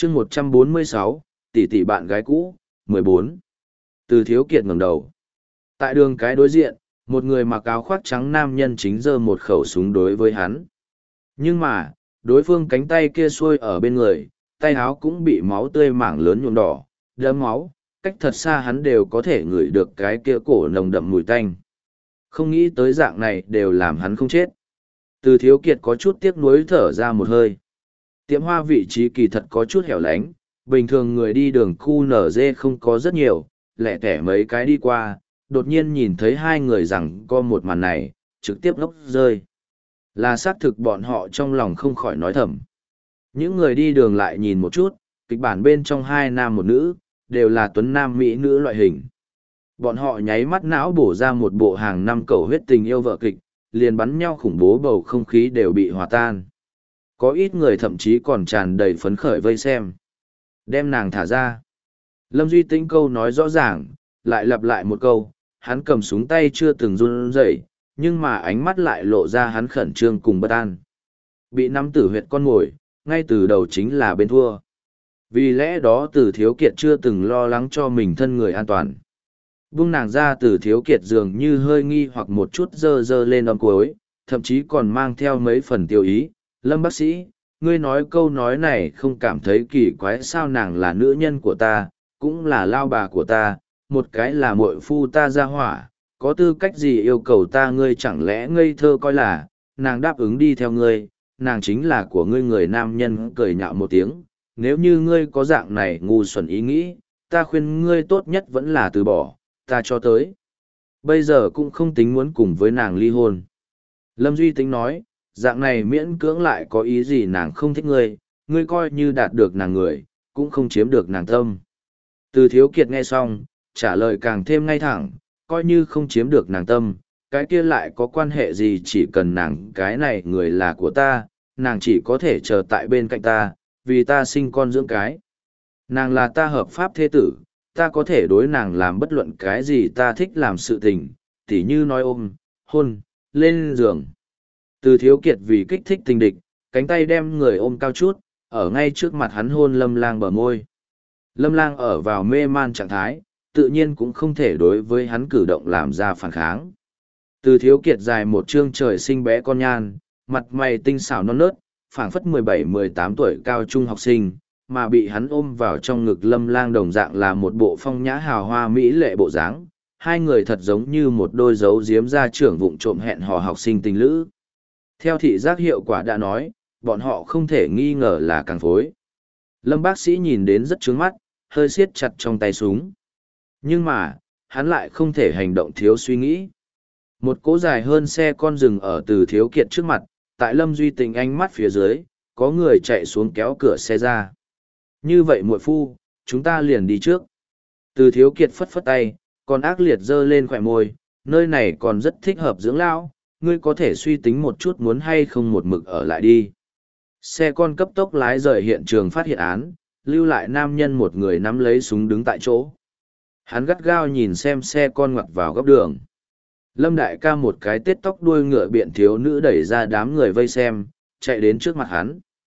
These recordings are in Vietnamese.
chương 146, tỷ tỷ bạn gái cũ, 14. Từ Thiếu Kiệt ngẩng đầu. Tại đường cái đối diện, một người mặc áo khoác trắng nam nhân chính giơ một khẩu súng đối với hắn. Nhưng mà, đối phương cánh tay kia xuôi ở bên người, tay áo cũng bị máu tươi mảng lớn nhuộm đỏ, đẫm máu, cách thật xa hắn đều có thể ngửi được cái kia cổ nồng đậm mùi tanh. Không nghĩ tới dạng này đều làm hắn không chết. Từ Thiếu Kiệt có chút tiếc nuối thở ra một hơi. Tiệm hoa vị trí kỳ thật có chút hẻo lánh, bình thường người đi đường khu nở dê không có rất nhiều, lẻ tẻ mấy cái đi qua, đột nhiên nhìn thấy hai người rằng có một màn này, trực tiếp ngốc rơi. Là xác thực bọn họ trong lòng không khỏi nói thầm. Những người đi đường lại nhìn một chút, kịch bản bên trong hai nam một nữ, đều là tuấn nam mỹ nữ loại hình. Bọn họ nháy mắt não bổ ra một bộ hàng năm cầu huyết tình yêu vợ kịch, liền bắn nhau khủng bố bầu không khí đều bị hòa tan. Có ít người thậm chí còn tràn đầy phấn khởi vây xem. Đem nàng thả ra. Lâm Duy Tĩnh câu nói rõ ràng, lại lặp lại một câu, hắn cầm súng tay chưa từng run rẩy, nhưng mà ánh mắt lại lộ ra hắn khẩn trương cùng bất an. Bị nắm tử huyệt con mồi, ngay từ đầu chính là bên thua. Vì lẽ đó Từ Thiếu Kiệt chưa từng lo lắng cho mình thân người an toàn. Buông nàng ra, Từ Thiếu Kiệt dường như hơi nghi hoặc một chút dơ dơ lên âm cuối, thậm chí còn mang theo mấy phần tiêu ý. Lâm bác sĩ, ngươi nói câu nói này không cảm thấy kỳ quái sao? Nàng là nữ nhân của ta, cũng là lao bà của ta, một cái là muội phu ta ra hỏa, có tư cách gì yêu cầu ta? Ngươi chẳng lẽ ngây thơ coi là, nàng đáp ứng đi theo ngươi, nàng chính là của ngươi? Người nam nhân cười nhạo một tiếng, nếu như ngươi có dạng này ngu xuẩn ý nghĩ, ta khuyên ngươi tốt nhất vẫn là từ bỏ, ta cho tới bây giờ cũng không tính muốn cùng với nàng ly hôn. Lâm Duy Tính nói, dạng này miễn cưỡng lại có ý gì? Nàng không thích ngươi, ngươi coi như đạt được nàng người, cũng không chiếm được nàng tâm. Từ Thiếu Kiệt nghe xong, trả lời càng thêm ngay thẳng, coi như không chiếm được nàng tâm, cái kia lại có quan hệ gì? Chỉ cần nàng cái này người là của ta, nàng chỉ có thể chờ tại bên cạnh ta, vì ta sinh con dưỡng cái. Nàng là ta hợp pháp thế tử, ta có thể đối nàng làm bất luận cái gì ta thích làm sự tình, tỉ như nói ôm, hôn, lên giường. Từ Thiếu Kiệt vì kích thích tình địch, cánh tay đem người ôm cao chút, ở ngay trước mặt hắn hôn Lâm Lang bờ môi. Lâm Lang ở vào mê man trạng thái, tự nhiên cũng không thể đối với hắn cử động làm ra phản kháng. Từ Thiếu Kiệt dài một trương trời sinh bé con nhan, mặt mày tinh xảo non nớt, phảng phất 17-18 tuổi cao trung học sinh, mà bị hắn ôm vào trong ngực Lâm Lang đồng dạng là một bộ phong nhã hào hoa mỹ lệ bộ dáng. Hai người thật giống như một đôi dấu diếm ra trưởng vụng trộm hẹn hò học sinh tình lữ. Theo thị giác hiệu quả đã nói, bọn họ không thể nghi ngờ là càng phối. Lâm bác sĩ nhìn đến rất trướng mắt, hơi siết chặt trong tay súng. Nhưng mà, hắn lại không thể hành động thiếu suy nghĩ. Một cỗ dài hơn xe con rừng ở Từ Thiếu Kiệt trước mặt, tại Lâm Duy Tình ánh mắt phía dưới, có người chạy xuống kéo cửa xe ra. Như vậy muội phu, chúng ta liền đi trước. Từ Thiếu Kiệt phất phất tay, còn ác liệt giơ lên khỏe môi, nơi này còn rất thích hợp dưỡng lão, ngươi có thể suy tính một chút muốn hay không một mực ở lại đi. Xe con cấp tốc lái rời hiện trường phát hiện án, lưu lại nam nhân một người nắm lấy súng đứng tại chỗ. Hắn gắt gao nhìn xem xe con ngoặt vào góc đường. Lâm đại ca một cái tết tóc đuôi ngựa biện thiếu nữ đẩy ra đám người vây xem, chạy đến trước mặt hắn.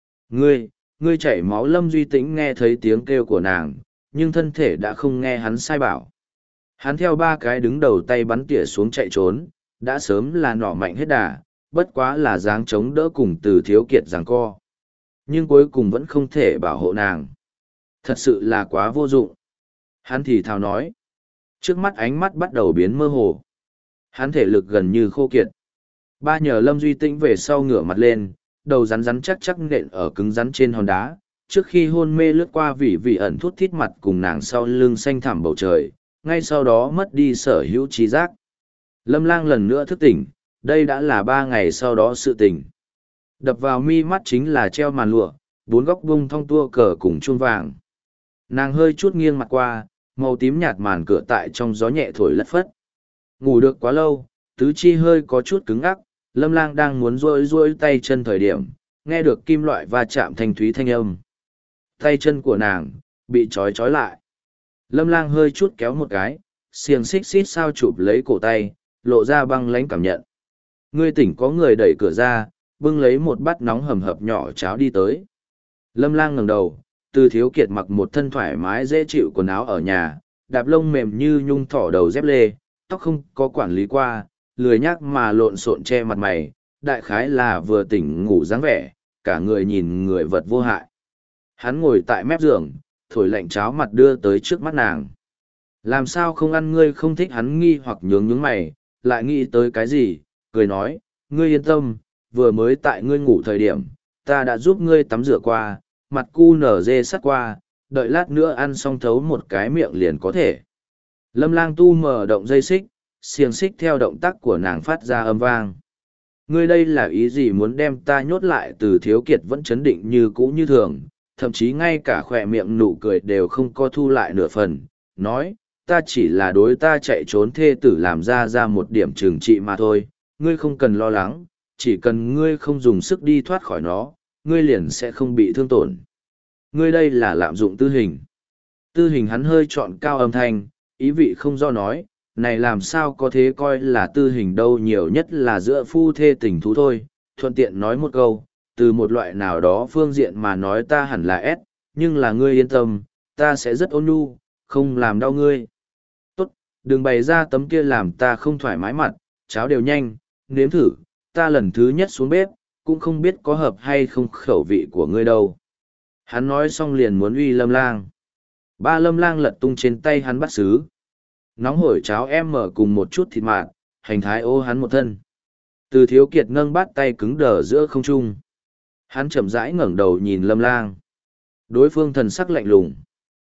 Ngươi chảy máu. Lâm Duy Tĩnh nghe thấy tiếng kêu của nàng, nhưng thân thể đã không nghe hắn sai bảo. Hắn theo ba cái đứng đầu tay bắn tỉa xuống chạy trốn, đã sớm là nỏ mạnh hết đà, bất quá là dáng chống đỡ cùng Từ Thiếu Kiệt giằng co. Nhưng cuối cùng vẫn không thể bảo hộ nàng. Thật sự là quá vô dụng. Hắn thì thào nói. Trước mắt ánh mắt bắt đầu biến mơ hồ. Hắn thể lực gần như khô kiệt. Ba nhờ Lâm Duy Tĩnh về sau ngửa mặt lên, đầu rắn rắn chắc chắc nện ở cứng rắn trên hòn đá. Trước khi hôn mê lướt qua vị ẩn thút thít mặt cùng nàng sau lưng xanh thẳm bầu trời, ngay sau đó mất đi sở hữu trí giác. Lâm Lang lần nữa thức tỉnh, đây đã là 3 ngày sau đó sự tỉnh. Đập vào mi mắt chính là treo màn lụa, 4 góc bung thong tua cờ cùng chuông vàng. Nàng hơi chút nghiêng mặt qua, màu tím nhạt màn cửa tại trong gió nhẹ thổi lất phất. Ngủ được quá lâu, tứ chi hơi có chút cứng ngắc, Lâm Lang đang muốn duỗi tay chân thời điểm, nghe được kim loại va chạm thanh thúy thanh âm. Tay chân của nàng bị trói lại. Lâm Lang hơi chút kéo một cái, xiềng xích xít sao chụp lấy cổ tay, lộ ra băng lãnh cảm nhận. Ngươi tỉnh. Có người đẩy cửa ra, bưng lấy một bát nóng hầm hập nhỏ cháo đi tới. Lâm Lang ngẩng đầu, Từ Thiếu Kiệt mặc một thân thoải mái dễ chịu quần áo ở nhà, đạp lông mềm như nhung thỏ đầu dép lê, tóc không có quản lý qua, lười nhác mà lộn xộn che mặt mày, đại khái là vừa tỉnh ngủ dáng vẻ, cả người nhìn người vật vô hại. Hắn ngồi tại mép giường, thổi lạnh cháo mặt đưa tới trước mắt nàng. Làm sao không ăn, ngươi không thích? Hắn nghi hoặc nhướng nhướng mày, lại nghĩ tới cái gì, cười nói, ngươi yên tâm, vừa mới tại ngươi ngủ thời điểm, ta đã giúp ngươi tắm rửa qua, mặt cu nở dê sắt qua, đợi lát nữa ăn xong thấu một cái miệng liền có thể. Lâm Lang tu mở động dây xích, xiềng xích theo động tác của nàng phát ra âm vang. Ngươi đây là ý gì, muốn đem ta nhốt lại? Từ Thiếu Kiệt vẫn chấn định như cũ như thường, thậm chí ngay cả khỏe miệng nụ cười đều không có thu lại nửa phần, nói, ta chỉ là đối ta chạy trốn thê tử làm ra một điểm trừng trị mà thôi, ngươi không cần lo lắng, chỉ cần ngươi không dùng sức đi thoát khỏi nó, ngươi liền sẽ không bị thương tổn. Ngươi đây là lạm dụng tư hình. Tư hình, hắn hơi chọn cao âm thanh, ý vị không do nói, này làm sao có thế coi là tư hình đâu, nhiều nhất là giữa phu thê tình thú thôi, thuận tiện nói một câu, từ một loại nào đó phương diện mà nói ta hẳn là S, nhưng là ngươi yên tâm, ta sẽ rất ôn nhu, không làm đau ngươi. Tốt, đừng bày ra tấm kia làm ta không thoải mái mặt, cháo đều nhanh, nếm thử, ta lần thứ nhất xuống bếp, cũng không biết có hợp hay không khẩu vị của ngươi đâu. Hắn nói xong liền muốn uy Lâm Lang. Ba Lâm Lang lật tung trên tay hắn bắt sứ. Nóng hổi cháo em mở cùng một chút thịt mạt, hành thái ô hắn một thân. Từ Thiếu Kiệt nâng bát tay cứng đờ giữa không trung. Hắn chậm rãi ngẩng đầu nhìn Lâm Lang. Đối phương thần sắc lạnh lùng.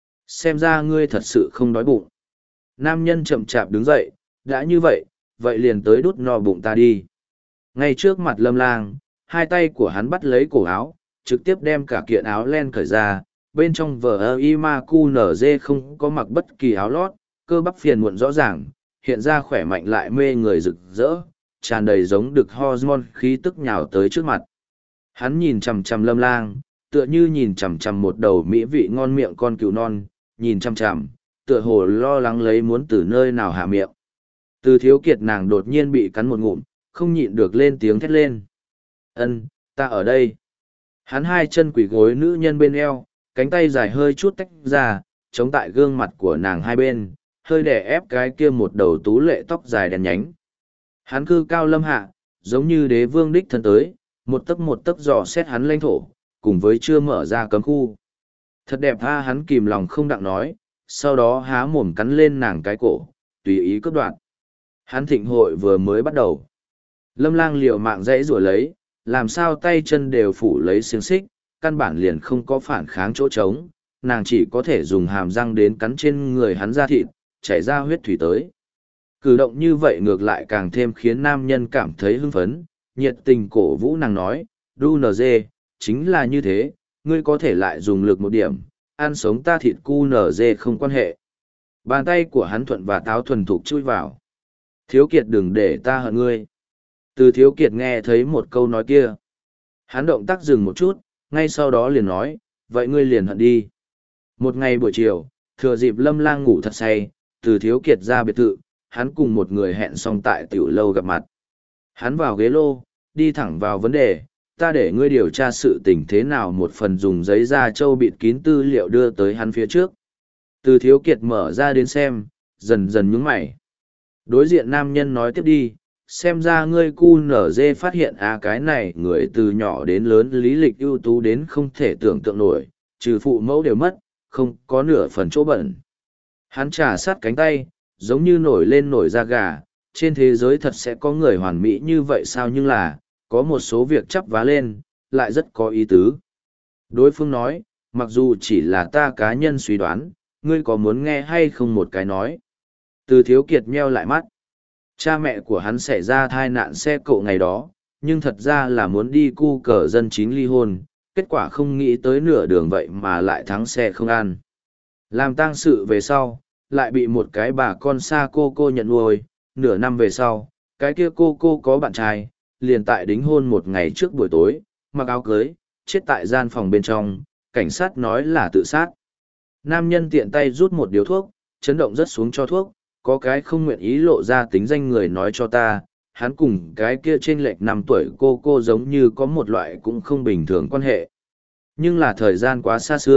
Xem ra ngươi thật sự không đói bụng. Nam nhân chậm chạp đứng dậy, đã như vậy, vậy liền tới đút no bụng ta đi. Ngay trước mặt Lâm Lang, hai tay của hắn bắt lấy cổ áo, trực tiếp đem cả kiện áo len cởi ra, bên trong vở Imaku NG không có mặc bất kỳ áo lót, cơ bắp phiền muộn rõ ràng, hiện ra khỏe mạnh lại mê người rực rỡ, tràn đầy giống được hormone khí tức nhào tới trước mặt. Hắn nhìn chằm chằm Lâm Lang, tựa như nhìn chằm chằm một đầu mỹ vị ngon miệng con cừu non, nhìn chằm chằm, tựa hồ lo lắng lấy muốn từ nơi nào hạ miệng. Từ Thiếu Kiệt nàng đột nhiên bị cắn một ngụm, không nhịn được lên tiếng thét lên. Ân, ta ở đây. Hắn hai chân quỳ gối nữ nhân bên eo, cánh tay dài hơi chút tách ra, chống tại gương mặt của nàng hai bên, hơi đè ép cái kia một đầu tú lệ tóc dài đen nhánh. Hắn cư cao lâm hạ, giống như đế vương đích thân tới, một tấc dò xét hắn lãnh thổ, cùng với chưa mở ra cấm khu. Thật đẹp ha, hắn kìm lòng không đặng nói, sau đó há mồm cắn lên nàng cái cổ, tùy ý cướp đoạt. Hắn thịnh hội vừa mới bắt đầu. Lâm Lang liều mạng dãy rủa lấy, làm sao tay chân đều phủ lấy xiềng xích, căn bản liền không có phản kháng chỗ trống, nàng chỉ có thể dùng hàm răng đến cắn trên người hắn ra thịt, chảy ra huyết thủy tới. Cử động như vậy ngược lại càng thêm khiến nam nhân cảm thấy hưng phấn, nhiệt tình cổ vũ nàng nói, đu nờ dê, chính là như thế, ngươi có thể lại dùng lực một điểm, ăn sống ta thịt cu nở dê không quan hệ. Bàn tay của hắn thuận và táo thuần thục chui vào. Thiếu Kiệt, đừng để ta hận ngươi. Từ Thiếu Kiệt nghe thấy một câu nói kia. Hắn động tác dừng một chút, ngay sau đó liền nói, vậy ngươi liền hận đi. Một ngày buổi chiều, thừa dịp Lâm Lang ngủ thật say, Từ Thiếu Kiệt ra biệt thự, hắn cùng một người hẹn xong tại tiểu lâu gặp mặt. Hắn vào ghế lô, đi thẳng vào vấn đề, ta để ngươi điều tra sự tình thế nào, một phần dùng giấy da trâu bịt kín tư liệu đưa tới hắn phía trước. Từ Thiếu Kiệt mở ra đến xem, dần dần nhướng mày. Đối diện nam nhân nói tiếp đi, xem ra ngươi cu nở dê phát hiện cái này người từ nhỏ đến lớn lý lịch ưu tú đến không thể tưởng tượng nổi, trừ phụ mẫu đều mất, không có nửa phần chỗ bẩn. Hắn trà sát cánh tay, giống như nổi lên nổi da gà, trên thế giới thật sẽ có người hoàn mỹ như vậy sao, nhưng là, có một số việc chắp vá lên, lại rất có ý tứ. Đối phương nói, mặc dù chỉ là ta cá nhân suy đoán, ngươi có muốn nghe hay không một cái nói. Từ Thiếu Kiệt nheo lại mắt. Cha mẹ của hắn xảy ra tai nạn xe cộ ngày đó, nhưng thật ra là muốn đi cu cờ dân chính ly hôn, kết quả không nghĩ tới nửa đường vậy mà lại thắng xe không ăn. Làm tang sự về sau, lại bị một cái bà con xa cô nhận nuôi, nửa năm về sau, cái kia cô có bạn trai, liền tại đính hôn một ngày trước buổi tối, mặc áo cưới, chết tại gian phòng bên trong, cảnh sát nói là tự sát. Nam nhân tiện tay rút một điếu thuốc, chấn động rất xuống cho thuốc, có cái không nguyện ý lộ ra tính danh người nói cho ta, hắn cùng cái kia trên lệch 5 tuổi cô giống như có một loại cũng không bình thường quan hệ. Nhưng là thời gian quá xa xưa,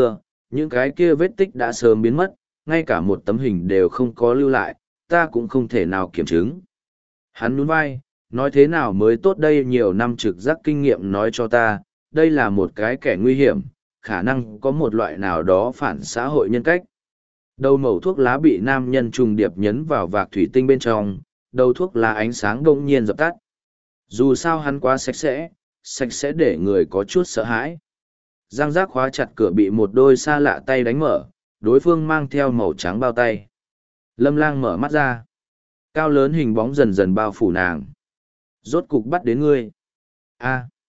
những cái kia vết tích đã sớm biến mất, ngay cả một tấm hình đều không có lưu lại, ta cũng không thể nào kiểm chứng. Hắn nhún vai, nói thế nào mới tốt đây, nhiều năm trực giác kinh nghiệm nói cho ta, đây là một cái kẻ nguy hiểm, khả năng có một loại nào đó phản xã hội nhân cách. Đầu mẩu thuốc lá bị nam nhân trùng điệp nhấn vào vạc thủy tinh bên trong, đầu thuốc lá ánh sáng bỗng nhiên dập tắt. Dù sao hắn quá sạch sẽ để người có chút sợ hãi. Giang giác khóa chặt cửa bị một đôi xa lạ tay đánh mở, đối phương mang theo màu trắng bao tay. Lâm Lang mở mắt ra. Cao lớn hình bóng dần dần bao phủ nàng. Rốt cục bắt đến ngươi. A.